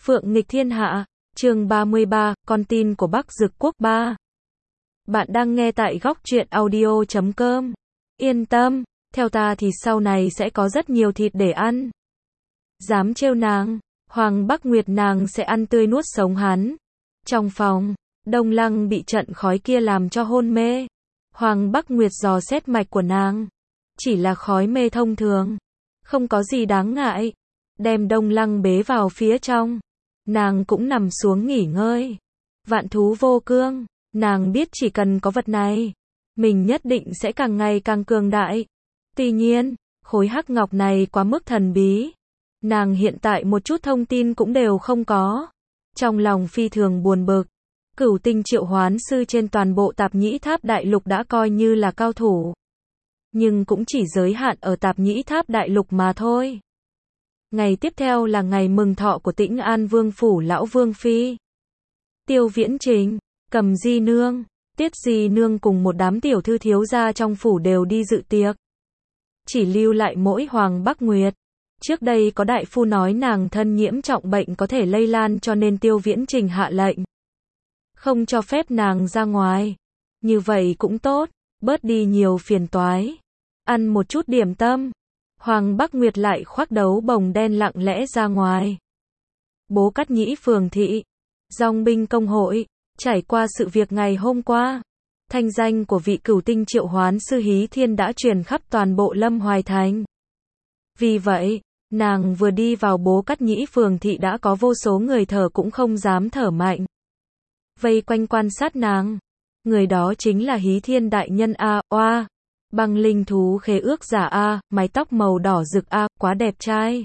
Phượng nghịch thiên hạ, chương 33, con tin của Bắc Dực Quốc 3. Bạn đang nghe tại góc truyện audio.com. Yên tâm, theo ta thì sau này sẽ có rất nhiều thịt để ăn. Dám trêu nàng, Hoàng Bắc Nguyệt nàng sẽ ăn tươi nuốt sống hắn. Trong phòng, Đông Lăng bị trận khói kia làm cho hôn mê. Hoàng Bắc Nguyệt dò xét mạch của nàng. Chỉ là khói mê thông thường. Không có gì đáng ngại. Đem Đông Lăng bế vào phía trong. Nàng cũng nằm xuống nghỉ ngơi. Vạn thú vô cương. Nàng biết chỉ cần có vật này, mình nhất định sẽ càng ngày càng cường đại. Tuy nhiên, khối hắc ngọc này quá mức thần bí. Nàng hiện tại một chút thông tin cũng đều không có. Trong lòng phi thường buồn bực. Cửu tinh triệu hoán sư trên toàn bộ Tạp Nhĩ Tháp Đại Lục đã coi như là cao thủ. Nhưng cũng chỉ giới hạn ở Tạp Nhĩ Tháp Đại Lục mà thôi. Ngày tiếp theo là ngày mừng thọ của Tĩnh An Vương phủ lão Vương Phi. Tiêu Viễn Trình, Cầm Di Nương, Tiết Di Nương cùng một đám tiểu thư thiếu gia trong phủ đều đi dự tiệc. Chỉ lưu lại mỗi Hoàng Bắc Nguyệt. Trước đây có đại phu nói nàng thân nhiễm trọng bệnh có thể lây lan cho nên Tiêu Viễn Trình hạ lệnh. Không cho phép nàng ra ngoài. Như vậy cũng tốt, bớt đi nhiều phiền toái. Ăn một chút điểm tâm. Hoàng Bắc Nguyệt lại khoác đấu bồng đen lặng lẽ ra ngoài. Bố Cát Nhĩ phường thị. Dòng binh công hội. Trải qua sự việc ngày hôm qua, thanh danh của vị cửu tinh triệu hoán sư Hí Thiên đã truyền khắp toàn bộ Lâm Hoài Thành. Vì vậy, nàng vừa đi vào Bố Cát Nhĩ phường thị đã có vô số người thở cũng không dám thở mạnh. Vây quanh quan sát nàng. Người đó chính là Hí Thiên đại nhân a, oa. Băng linh thú khế ước giả a, mái tóc màu đỏ rực a, quá đẹp trai.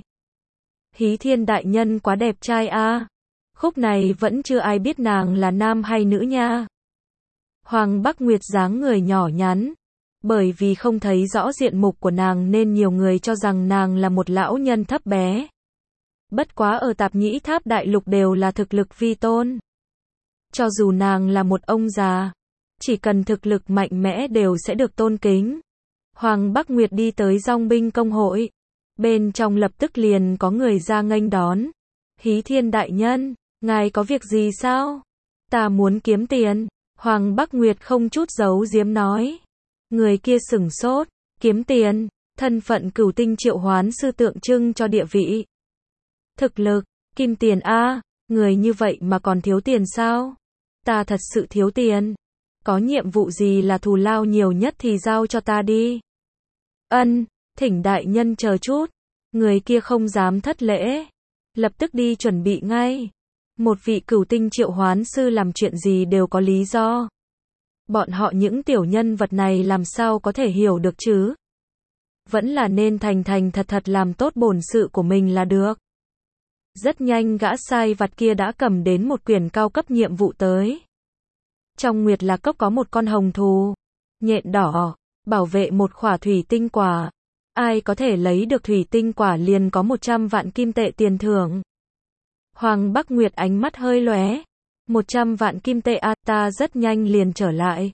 Hí Thiên đại nhân quá đẹp trai a. Khúc này vẫn chưa ai biết nàng là nam hay nữ nha. Hoàng Bắc Nguyệt dáng người nhỏ nhắn. Bởi vì không thấy rõ diện mục của nàng nên nhiều người cho rằng nàng là một lão nhân thấp bé. Bất quá ở Tạp Nhĩ Tháp Đại Lục đều là thực lực vi tôn. Cho dù nàng là một ông già, chỉ cần thực lực mạnh mẽ đều sẽ được tôn kính. Hoàng Bắc Nguyệt đi tới dòng binh công hội. Bên trong lập tức liền có người ra nghênh đón. Hí Thiên đại nhân, ngài có việc gì sao? Ta muốn kiếm tiền. Hoàng Bắc Nguyệt không chút giấu giếm nói. Người kia sửng sốt. Kiếm tiền, thân phận cửu tinh triệu hoán sư tượng trưng cho địa vị. Thực lực, kim tiền a, người như vậy mà còn thiếu tiền sao? Ta thật sự thiếu tiền. Có nhiệm vụ gì là thù lao nhiều nhất thì giao cho ta đi. Ân, thỉnh đại nhân chờ chút. Người kia không dám thất lễ. Lập tức đi chuẩn bị ngay. Một vị cửu tinh triệu hoán sư làm chuyện gì đều có lý do. Bọn họ những tiểu nhân vật này làm sao có thể hiểu được chứ? Vẫn là nên thành thành thật thật làm tốt bổn sự của mình là được. Rất nhanh gã sai vặt kia đã cầm đến một quyển cao cấp nhiệm vụ tới. Trong Nguyệt Lạc Cốc có một con hồng thú, nhện đỏ, bảo vệ một khỏa thủy tinh quả. Ai có thể lấy được thủy tinh quả liền có 100 vạn kim tệ tiền thưởng. Hoàng Bắc Nguyệt ánh mắt hơi lóe. 100 vạn kim tệ a, ta rất nhanh liền trở lại.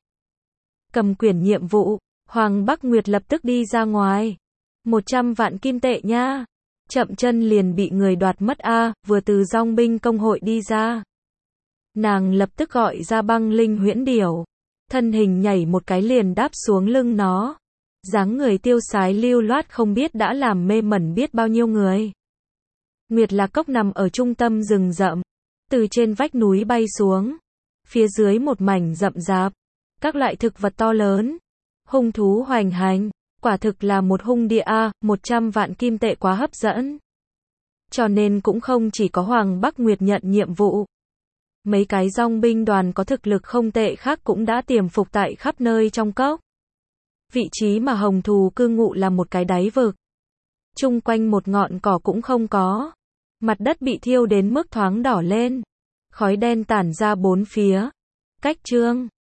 Cầm quyển nhiệm vụ, Hoàng Bắc Nguyệt lập tức đi ra ngoài. 100 vạn kim tệ nha. Chậm chân liền bị người đoạt mất a, vừa từ dòng binh công hội đi ra. Nàng lập tức gọi ra băng linh huyễn điểu. Thân hình nhảy một cái liền đáp xuống lưng nó. Dáng người tiêu sái lưu loát không biết đã làm mê mẩn biết bao nhiêu người. Nguyệt Lạc Cốc nằm ở trung tâm rừng rậm. Từ trên vách núi bay xuống. Phía dưới một mảnh rậm rạp. Các loại thực vật to lớn. Hung thú hoành hành. Quả thực là một hung địa a, 100 vạn kim tệ quá hấp dẫn. Cho nên cũng không chỉ có Hoàng Bắc Nguyệt nhận nhiệm vụ. Mấy cái dòng binh đoàn có thực lực không tệ khác cũng đã tiềm phục tại khắp nơi trong cốc. Vị trí mà hồng thú cư ngụ là một cái đáy vực. Chung quanh một ngọn cỏ cũng không có. Mặt đất bị thiêu đến mức thoáng đỏ lên. Khói đen tản ra bốn phía. Cách chương